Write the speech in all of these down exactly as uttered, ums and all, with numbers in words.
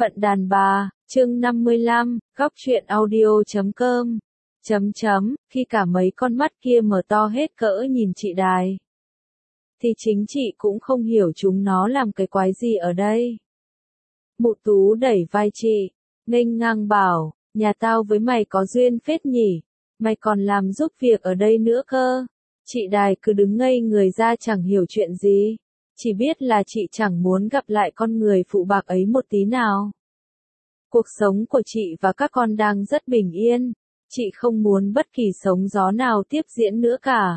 Phận đàn bà, chương năm mươi lăm, góc truyện audio chấm com. Chấm chấm, khi cả mấy con mắt kia mở to hết cỡ nhìn chị Đài. Thì chính chị cũng không hiểu chúng nó làm cái quái gì ở đây. Mụ Tú đẩy vai chị, nghênh ngang bảo, nhà tao với mày có duyên phết nhỉ, mày còn làm giúp việc ở đây nữa cơ. Chị Đài cứ đứng ngây người ra chẳng hiểu chuyện gì. Chỉ biết là chị chẳng muốn gặp lại con người phụ bạc ấy một tí nào. Cuộc sống của chị và các con đang rất bình yên. Chị không muốn bất kỳ sóng gió nào tiếp diễn nữa cả.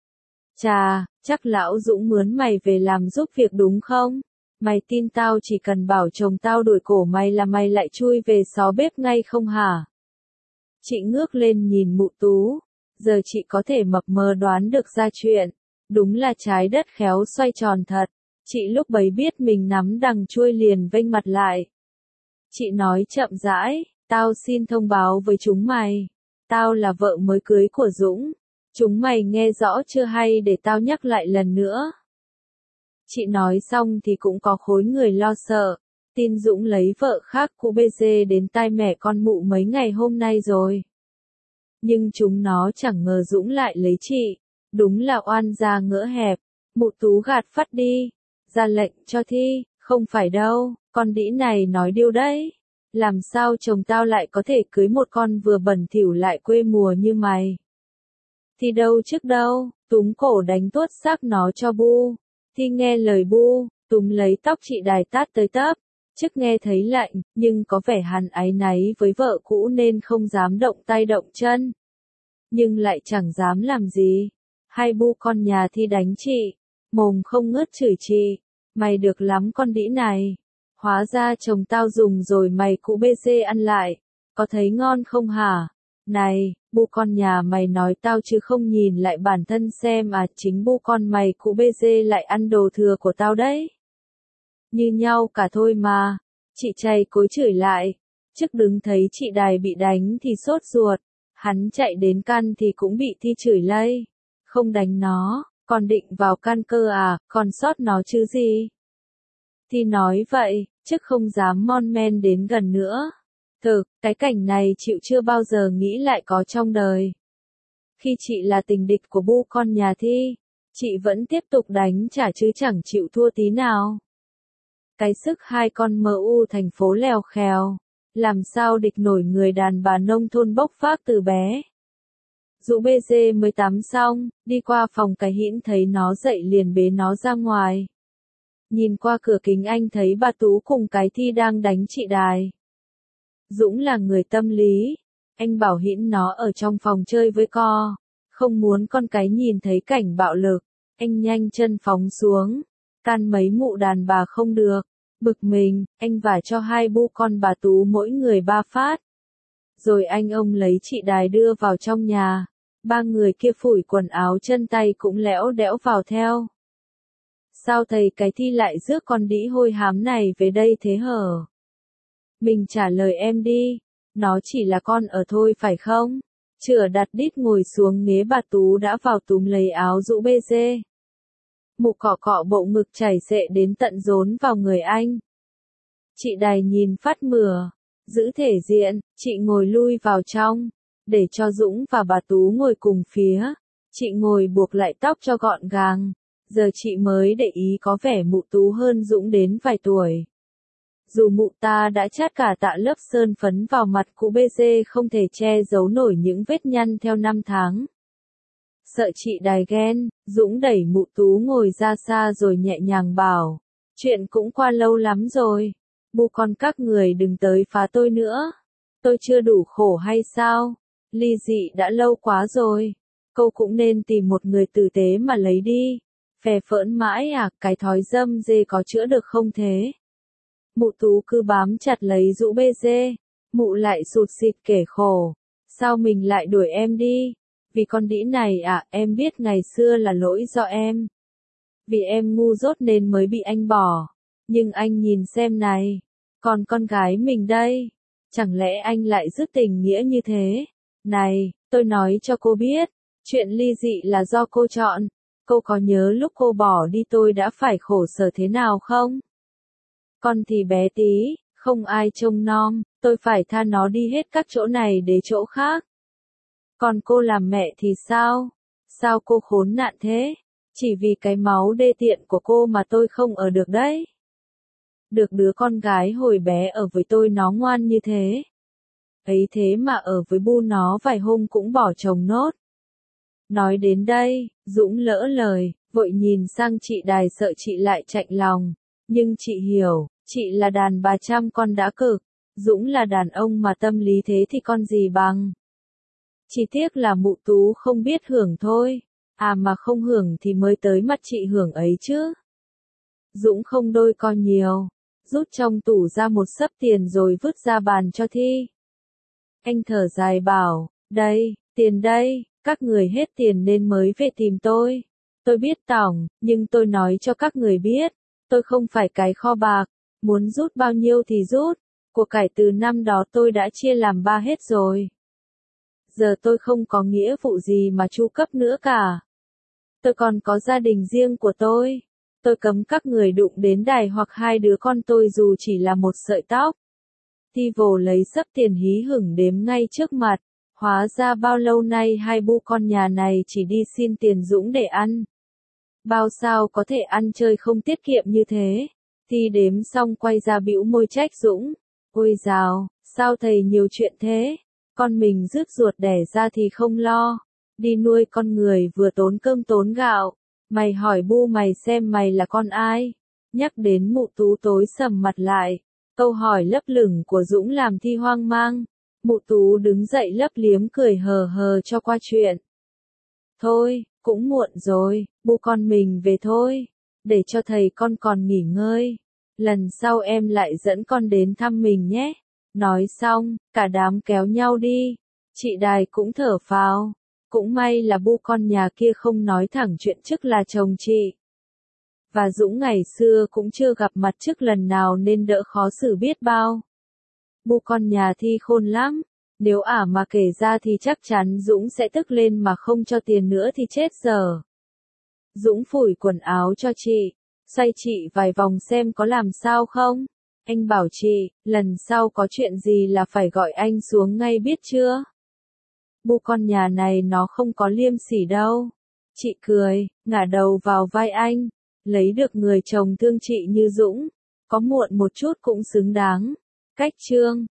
Chà, chắc lão Dũng mướn mày về làm giúp việc đúng không? Mày tin tao chỉ cần bảo chồng tao đuổi cổ mày là mày lại chui về xó bếp ngay không hả? Chị ngước lên nhìn Mụ Tú. Giờ chị có thể mập mờ đoán được ra chuyện. Đúng là trái đất khéo xoay tròn thật. Chị lúc bấy biết mình nắm đằng chuôi liền vênh mặt lại. Chị nói chậm rãi, tao xin thông báo với chúng mày. Tao là vợ mới cưới của Dũng. Chúng mày nghe rõ chưa hay để tao nhắc lại lần nữa. Chị nói xong thì cũng có khối người lo sợ. Tin Dũng lấy vợ khác của bê giê đến tai mẹ con Mụ mấy ngày hôm nay rồi. Nhưng chúng nó chẳng ngờ Dũng lại lấy chị. Đúng là oan gia ngỡ hẹp. Mụ Tú gạt phắt đi. Ra lệnh cho thi, không phải đâu, con đĩ này nói điêu đấy. Làm sao chồng tao lại có thể cưới một con vừa bẩn thỉu lại quê mùa như mày. Thì đâu trước đâu, túm cổ đánh tuốt xác nó cho bu. Thi nghe lời bu, túm lấy tóc chị Đài tát tới tấp. Chức nghe thấy lạnh, nhưng có vẻ hắn áy náy với vợ cũ nên không dám động tay động chân. Nhưng lại chẳng dám làm gì. Hai bu con nhà Thi đánh chị. Mồm không ngớt chửi chị, mày được lắm con đĩ này, hóa ra chồng tao dùng rồi mày cụ bê giê ăn lại, có thấy ngon không hả? Này, bu con nhà mày nói tao chứ không nhìn lại bản thân xem à, chính bu con mày cụ bê giê lại ăn đồ thừa của tao đấy. Như nhau cả thôi mà, chị chày cối chửi lại, Chức đứng thấy chị Đài bị đánh thì sốt ruột, hắn chạy đến căn thì cũng bị Thi chửi lây, không đánh nó. Còn định vào can cơ à, còn sót nó chứ gì? Thì nói vậy, Chức không dám mon men đến gần nữa. Thực, cái cảnh này chịu chưa bao giờ nghĩ lại có trong đời. Khi chị là tình địch của bu con nhà Thi, chị vẫn tiếp tục đánh trả chứ chẳng chịu thua tí nào. Cái sức hai con em u thành phố lèo khèo, làm sao địch nổi người đàn bà nông thôn bốc phác từ bé. Dụ bê giê mới tắm xong, đi qua phòng cái hĩn thấy nó dậy liền bế nó ra ngoài. Nhìn qua cửa kính anh thấy bà Tú cùng cái Thi đang đánh chị Đài. Dũng là người tâm lý, anh bảo hĩn nó ở trong phòng chơi với co, không muốn con cái nhìn thấy cảnh bạo lực, anh nhanh chân phóng xuống, can mấy mụ đàn bà không được, bực mình, anh vả cho hai bu con bà Tú mỗi người ba phát. Rồi anh ông lấy chị Đài đưa vào trong nhà, ba người kia phủi quần áo chân tay cũng lẽo đẽo vào theo. Sao thầy cái Thi lại rước con đĩ hôi hám này về đây thế hở? Mình trả lời em đi, nó chỉ là con ở thôi phải không? Chửa đặt đít ngồi xuống nghế bà Tú đã vào túm lấy áo Dụ bê giê. Mụ cọ cọ bộ ngực chảy xệ đến tận rốn vào người anh. Chị Đài nhìn phát mửa. Giữ thể diện, chị ngồi lui vào trong, để cho Dũng và bà Tú ngồi cùng phía. Chị ngồi buộc lại tóc cho gọn gàng. Giờ chị mới để ý có vẻ Mụ Tú hơn Dũng đến vài tuổi. Dù mụ ta đã chát cả tạ lớp sơn phấn vào mặt cụ bê giê không thể che giấu nổi những vết nhăn theo năm tháng. Sợ chị Đài ghen, Dũng đẩy Mụ Tú ngồi ra xa rồi nhẹ nhàng bảo. Chuyện cũng qua lâu lắm rồi. Bu con các người đừng tới phá tôi nữa. Tôi chưa đủ khổ hay sao? Ly dị đã lâu quá rồi. Câu cũng nên tìm một người tử tế mà lấy đi. Phè phỡn mãi à, cái thói dâm dê có chữa được không thế? Mụ Tú cứ bám chặt lấy Dụ bê giê. Mụ lại sụt sịt kể khổ. Sao mình lại đuổi em đi? Vì con đĩ này à, em biết ngày xưa là lỗi do em. Vì em ngu dốt nên mới bị anh bỏ. Nhưng anh nhìn xem này. Còn con gái mình đây. Chẳng lẽ anh lại dứt tình nghĩa như thế? Này, tôi nói cho cô biết. Chuyện ly dị là do cô chọn. Cô có nhớ lúc cô bỏ đi tôi đã phải khổ sở thế nào không? Con thì bé tí, Không ai trông nom, tôi phải tha nó đi hết các chỗ này để chỗ khác. Còn cô làm mẹ thì sao? Sao cô khốn nạn thế? Chỉ vì cái máu đê tiện của cô mà tôi không ở được đấy. Được đứa con gái hồi bé ở với tôi nó ngoan như thế. Ấy thế mà ở với Bu nó vài hôm cũng bỏ chồng nốt. Nói đến đây, Dũng lỡ lời, vội nhìn sang chị Đài sợ chị lại chạnh lòng. Nhưng chị hiểu, chị là đàn bà trăm con đã cực. Dũng là đàn ông mà tâm lý thế thì con gì bằng. Chỉ tiếc là mụ Tú không biết hưởng thôi. À mà không hưởng thì mới tới mặt chị hưởng ấy chứ. Dũng không đôi co nhiều. Rút trong tủ ra một xấp tiền rồi vứt ra bàn cho Thi. Anh thở dài bảo, đây, tiền đây, các người hết tiền nên mới về tìm tôi. Tôi biết tỏng, nhưng tôi nói cho các người biết, tôi không phải cái kho bạc, muốn rút bao nhiêu thì rút, của cải từ năm đó tôi đã chia làm ba hết rồi. Giờ tôi không có nghĩa vụ gì mà chu cấp nữa cả. Tôi còn có gia đình riêng của tôi. Tôi cấm các người đụng đến Đài hoặc hai đứa con tôi dù chỉ là một sợi tóc. Thi vồ lấy xấp tiền hí hửng đếm ngay trước mặt. Hóa ra bao lâu nay hai bu con nhà này chỉ đi xin tiền Dũng để ăn. Bao sao có thể ăn chơi không tiết kiệm như thế. Thi đếm xong quay ra bĩu môi trách Dũng. Ôi dào, sao thầy nhiều chuyện thế? Con mình rứt ruột đẻ ra thì không lo. Đi nuôi con người vừa tốn cơm tốn gạo. Mày hỏi Bu mày xem mày là con ai? Nhắc đến mụ Tú tối sầm mặt lại. Câu hỏi lấp lửng của Dũng làm Thi hoang mang. Mụ Tú đứng dậy lấp liếm cười hờ hờ cho qua chuyện. Thôi, cũng muộn rồi, Bu con mình về thôi. Để cho thầy con còn nghỉ ngơi. Lần sau em lại dẫn con đến thăm mình nhé. Nói xong, cả đám kéo nhau đi. Chị Đài cũng thở phào. Cũng may là Bu con nhà kia không nói thẳng chuyện trước là chồng chị. Và Dũng ngày xưa cũng chưa gặp mặt trước lần nào nên đỡ khó xử biết bao. Bu con nhà Thi khôn lắm. Nếu ả mà kể ra thì chắc chắn Dũng sẽ tức lên mà không cho tiền nữa thì chết giờ. Dũng phủi quần áo cho chị. Xoay chị vài vòng xem có làm sao không. Anh bảo chị, lần sau có chuyện gì là phải gọi anh xuống ngay biết chưa? Bu con nhà này nó không có liêm sỉ đâu. Chị cười, ngả đầu vào vai anh. Lấy được người chồng thương chị như Dũng. Có muộn một chút cũng xứng đáng. Cách chương